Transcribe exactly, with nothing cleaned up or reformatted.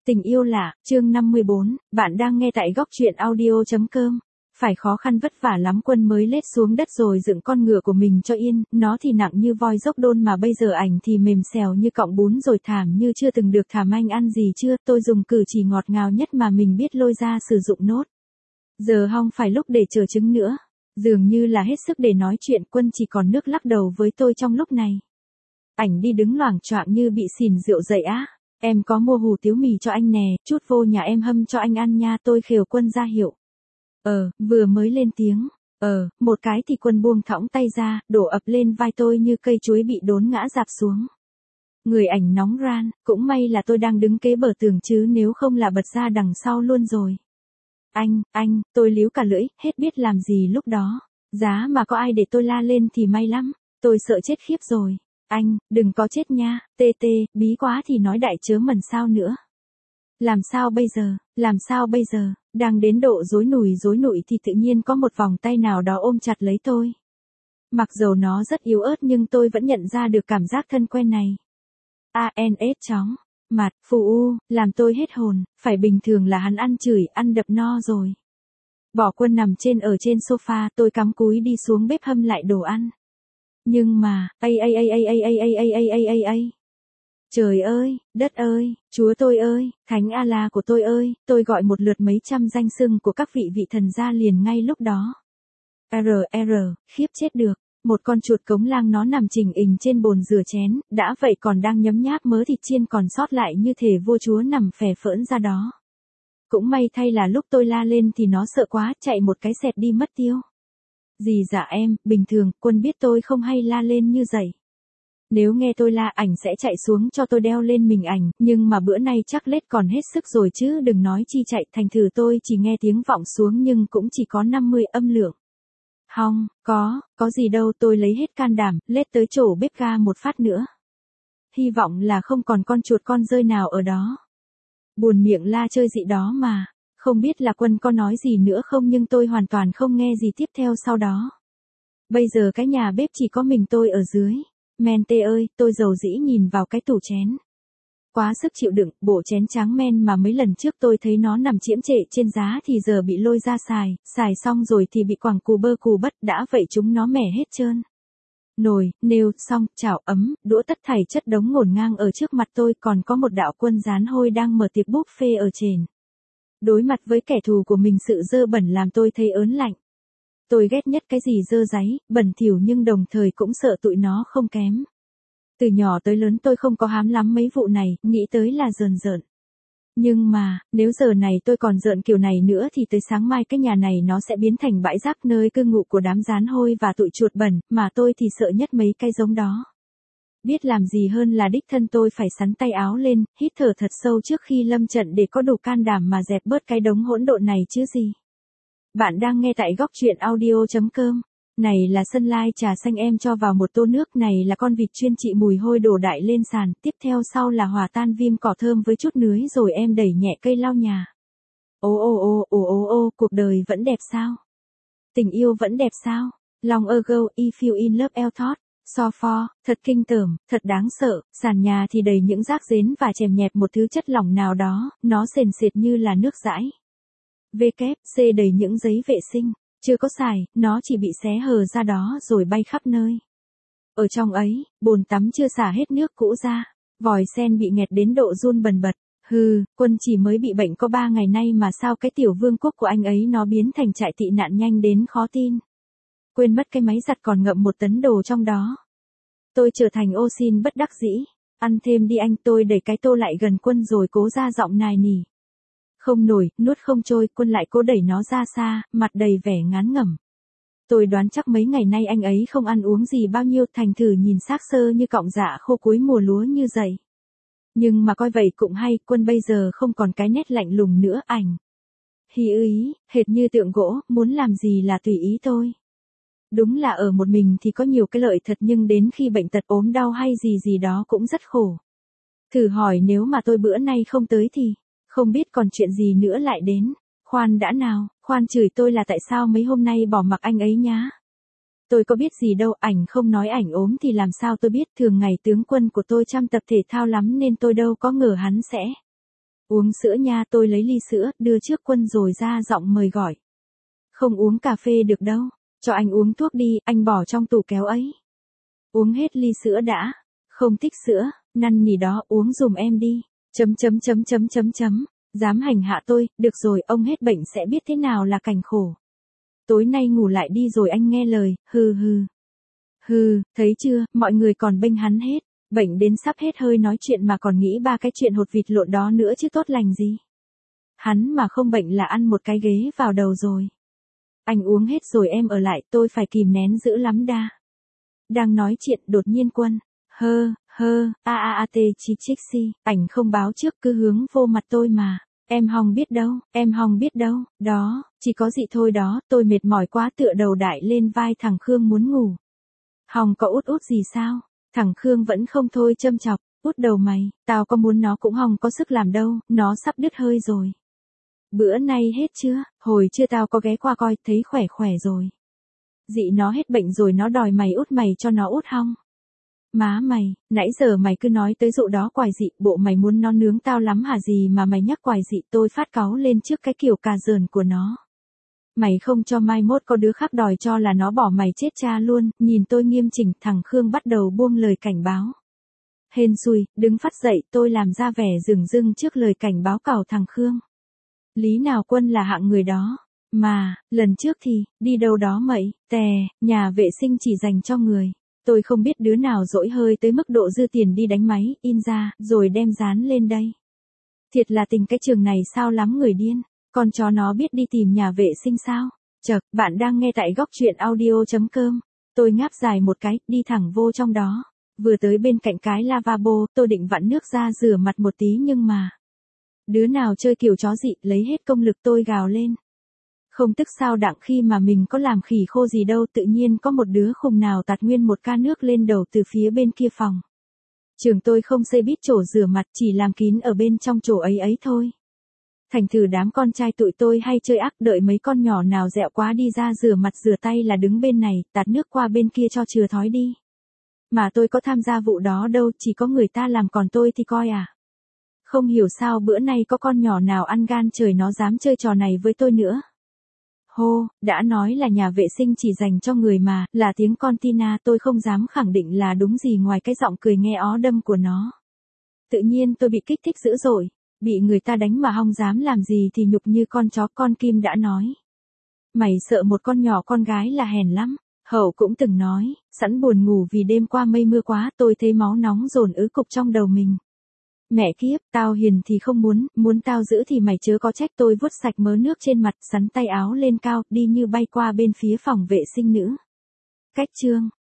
Tình yêu lạ, chương năm mươi bốn, bạn đang nghe tại góc truyện audio.com. Phải khó khăn vất vả lắm Quân mới lết xuống đất rồi dựng con ngựa của mình cho yên, nó thì nặng như voi dốc đôn mà bây giờ ảnh thì mềm xèo như cọng bún rồi thảm như chưa từng được thảm. Anh ăn gì chưa? Tôi dùng cử chỉ ngọt ngào nhất mà mình biết lôi ra sử dụng nốt. Giờ hong phải lúc để chờ trứng nữa. Dường như là hết sức để nói chuyện, Quân chỉ còn nước lắc đầu với tôi trong lúc này. Ảnh đi đứng loảng choạng như bị xỉn rượu dậy á. Em có mua hủ tiếu mì cho anh nè, chút vô nhà em hâm cho anh ăn nha. Tôi khều Quân ra hiệu. Ờ, vừa mới lên tiếng. Ờ, một cái thì Quân buông thõng tay ra, đổ ập lên vai tôi như cây chuối bị đốn ngã rạp xuống. Người ảnh nóng ran, cũng may là tôi đang đứng kế bờ tường chứ nếu không là bật ra đằng sau luôn rồi. Anh, anh, tôi líu cả lưỡi, hết biết làm gì lúc đó. Giá mà có ai để tôi la lên thì may lắm, tôi sợ chết khiếp rồi. Anh, đừng có chết nha, tê tê, bí quá thì nói đại chớ mần sao nữa. Làm sao bây giờ, làm sao bây giờ, đang đến độ rối nùi rối nụi thì tự nhiên có một vòng tay nào đó ôm chặt lấy tôi. Mặc dầu nó rất yếu ớt nhưng tôi vẫn nhận ra được cảm giác thân quen này. a en ét chóng, mặt, phù u, làm tôi hết hồn, phải bình thường là hắn ăn chửi, ăn đập no rồi. Bỏ Quân nằm trên ở trên sofa, tôi cắm cúi đi xuống bếp hâm lại đồ ăn. Nhưng mà, ây ây ây ây ây ây ây ây ây ây ây ây. Trời ơi, đất ơi, Chúa tôi ơi, Thánh A-la của tôi ơi, tôi gọi một lượt mấy trăm danh xưng của các vị vị thần ra liền ngay lúc đó. R, R, khiếp chết được, một con chuột cống lang nó nằm chình ình trên bồn rửa chén, đã vậy còn đang nhấm nháp mớ thịt chiên còn sót lại như thể vua chúa nằm phè phỡn ra đó. Cũng may thay là lúc tôi la lên thì nó sợ quá, chạy một cái xẹt đi mất tiêu. Dì dạ em, bình thường, Quân biết tôi không hay la lên như vậy. Nếu nghe tôi la ảnh sẽ chạy xuống cho tôi đeo lên mình ảnh, nhưng mà bữa nay chắc lết còn hết sức rồi chứ đừng nói chi chạy, thành thử tôi chỉ nghe tiếng vọng xuống nhưng cũng chỉ có năm mươi âm lượng. Hong, có, có gì đâu, tôi lấy hết can đảm, lết tới chỗ bếp ga một phát nữa. Hy vọng là không còn con chuột con rơi nào ở đó. Buồn miệng la chơi dị đó mà, không biết là Quân có nói gì nữa không nhưng tôi hoàn toàn không nghe gì tiếp theo sau đó. Bây giờ cái nhà bếp chỉ có mình tôi ở dưới. Men tê ơi, tôi dầu dĩ nhìn vào cái tủ chén. Quá sức chịu đựng, bộ chén tráng men mà mấy lần trước tôi thấy nó nằm chiễm trệ trên giá thì giờ bị lôi ra xài, xài xong rồi thì bị quẳng cù bơ cù bất, đã vậy chúng nó mẻ hết trơn. Nồi, nêu, xong, chảo ấm, đũa tất thảy chất đống ngổn ngang ở trước mặt tôi, còn có một đạo Quân rán hôi đang mở tiệc buffet ở trên. Đối mặt với kẻ thù của mình sự dơ bẩn làm tôi thấy ớn lạnh. Tôi ghét nhất cái gì dơ dáy, bẩn thỉu nhưng đồng thời cũng sợ tụi nó không kém. Từ nhỏ tới lớn tôi không có hám lắm mấy vụ này, nghĩ tới là rờn rợn. Nhưng mà, nếu giờ này tôi còn rợn kiểu này nữa thì tới sáng mai cái nhà này nó sẽ biến thành bãi rác nơi cư ngụ của đám rán hôi và tụi chuột bẩn, mà tôi thì sợ nhất mấy cái giống đó. Biết làm gì hơn là đích thân tôi phải sắn tay áo lên, hít thở thật sâu trước khi lâm trận để có đủ can đảm mà dẹp bớt cái đống hỗn độn này chứ gì. Bạn đang nghe tại góc truyện audio.com. Này là sân lai trà xanh em cho vào một tô nước, này là con vịt chuyên trị mùi hôi đổ đại lên sàn, tiếp theo sau là hòa tan viêm cỏ thơm với chút nưới rồi em đẩy nhẹ cây lau nhà. Ô ô ô ô ô ô, cuộc đời vẫn đẹp sao? Tình yêu vẫn đẹp sao? Long ago, if you in love el thought. So for, thật kinh tởm, thật đáng sợ, sàn nhà thì đầy những rác rến và chèm nhẹp một thứ chất lỏng nào đó, nó sền sệt như là nước dãi. vê kép xê đầy những giấy vệ sinh, chưa có xài, nó chỉ bị xé hờ ra đó rồi bay khắp nơi. Ở trong ấy, bồn tắm chưa xả hết nước cũ ra, vòi sen bị nghẹt đến độ run bần bật. Hừ, Quân chỉ mới bị bệnh có ba ngày nay mà sao cái tiểu vương quốc của anh ấy nó biến thành trại tị nạn nhanh đến khó tin. Quên mất cái máy giặt còn ngậm một tấn đồ trong đó. Tôi trở thành ô xin bất đắc dĩ. Ăn thêm đi anh, tôi đẩy cái tô lại gần Quân rồi cố ra giọng nài nỉ. Không nổi, nuốt không trôi, Quân lại cố đẩy nó ra xa, mặt đầy vẻ ngán ngẩm. Tôi đoán chắc mấy ngày nay anh ấy không ăn uống gì bao nhiêu, thành thử nhìn xác xơ như cọng dạ khô cuối mùa lúa như vậy. Nhưng mà coi vậy cũng hay, Quân bây giờ không còn cái nét lạnh lùng nữa, ảnh. Hi ý, hệt như tượng gỗ, muốn làm gì là tùy ý tôi. Đúng là ở một mình thì có nhiều cái lợi thật nhưng đến khi bệnh tật ốm đau hay gì gì đó cũng rất khổ. Thử hỏi nếu mà tôi bữa nay không tới thì, không biết còn chuyện gì nữa lại đến. Khoan đã nào, khoan chửi tôi là tại sao mấy hôm nay bỏ mặc anh ấy nhá. Tôi có biết gì đâu, ảnh không nói ảnh ốm thì làm sao tôi biết, thường ngày tướng Quân của tôi chăm tập thể thao lắm nên tôi đâu có ngờ hắn sẽ. Uống sữa nha, tôi lấy ly sữa, đưa trước Quân rồi ra giọng mời gọi. Không uống cà phê được đâu, cho anh uống thuốc đi, anh bỏ trong tủ kéo ấy. Uống hết ly sữa đã, không thích sữa, năn nỉ đó, uống dùm em đi, chấm chấm chấm chấm chấm chấm, dám hành hạ tôi, được rồi, ông hết bệnh sẽ biết thế nào là cảnh khổ. Tối nay ngủ lại đi rồi anh nghe lời, hừ hừ. Hừ, thấy chưa, mọi người còn bênh hắn hết, bệnh đến sắp hết hơi nói chuyện mà còn nghĩ ba cái chuyện hột vịt lộn đó nữa chứ tốt lành gì. Hắn mà không bệnh là ăn một cái ghế vào đầu rồi. Anh uống hết rồi em ở lại, tôi phải kìm nén dữ lắm đa. Đang nói chuyện đột nhiên Quân, hơ, hơ, a a a tê chi chích si, ảnh không báo trước cứ hướng vô mặt tôi mà. Em Hồng biết đâu, em Hồng biết đâu, đó, chỉ có gì thôi đó, tôi mệt mỏi quá tựa đầu đại lên vai thằng Khương muốn ngủ. Hồng có út út gì sao? Thằng Khương vẫn không thôi châm chọc, út đầu mày, tao có muốn nó cũng Hồng có sức làm đâu, nó sắp đứt hơi rồi. Bữa nay hết chưa, hồi chưa tao có ghé qua coi, thấy khỏe khỏe rồi. Dị nó hết bệnh rồi nó đòi mày út mày cho nó út Hong. Má mày, nãy giờ mày cứ nói tới dụ đó quài dị, bộ mày muốn nó nướng tao lắm hả gì mà mày nhắc quài dị, tôi phát cáu lên trước cái kiểu cà dờn của nó. Mày không cho mai mốt có đứa khác đòi cho là nó bỏ mày chết cha luôn, nhìn tôi nghiêm chỉnh, thằng Khương bắt đầu buông lời cảnh báo. Hên xui, đứng phát dậy, tôi làm ra vẻ dửng dưng trước lời cảnh báo cào thằng Khương. Lý nào Quân là hạng người đó. Mà, lần trước thì, đi đâu đó mậy, tè, nhà vệ sinh chỉ dành cho người. Tôi không biết đứa nào dỗi hơi tới mức độ dư tiền đi đánh máy, in ra, rồi đem dán lên đây. Thiệt là tình cái trường này sao lắm người điên, con chó nó biết đi tìm nhà vệ sinh sao? Chậc, bạn đang nghe tại góc truyện audio chấm com. Tôi ngáp dài một cái, đi thẳng vô trong đó. Vừa tới bên cạnh cái lavabo, tôi định vặn nước ra rửa mặt một tí nhưng mà... Đứa nào chơi kiểu chó dị, lấy hết công lực tôi gào lên. Không tức sao đặng khi mà mình có làm khỉ khô gì đâu, tự nhiên có một đứa khùng nào tạt nguyên một ca nước lên đầu từ phía bên kia phòng. Trường tôi không xây bít chỗ rửa mặt, chỉ làm kín ở bên trong chỗ ấy ấy thôi. Thành thử đám con trai tụi tôi hay chơi ác, đợi mấy con nhỏ nào dẹo quá đi ra rửa mặt rửa tay là đứng bên này, tạt nước qua bên kia cho chừa thói đi. Mà tôi có tham gia vụ đó đâu, chỉ có người ta làm còn tôi thì coi à. Không hiểu sao bữa nay có con nhỏ nào ăn gan trời nó dám chơi trò này với tôi nữa. Hô, đã nói là nhà vệ sinh chỉ dành cho người mà, là tiếng con Tina, tôi không dám khẳng định là đúng gì ngoài cái giọng cười nghe ó đâm của nó. Tự nhiên tôi bị kích thích dữ dội, bị người ta đánh mà không dám làm gì thì nhục như con chó. Con Kim đã nói. Mày sợ một con nhỏ con gái là hèn lắm. Hậu cũng từng nói, sẵn buồn ngủ vì đêm qua mây mưa quá, tôi thấy máu nóng dồn ứ cục trong đầu mình. Mẹ kiếp, tao hiền thì không muốn, muốn tao giữ thì mày chớ có trách. Tôi vuốt sạch mớ nước trên mặt, sắn tay áo lên cao, đi như bay qua bên phía phòng vệ sinh nữ. Cách chương,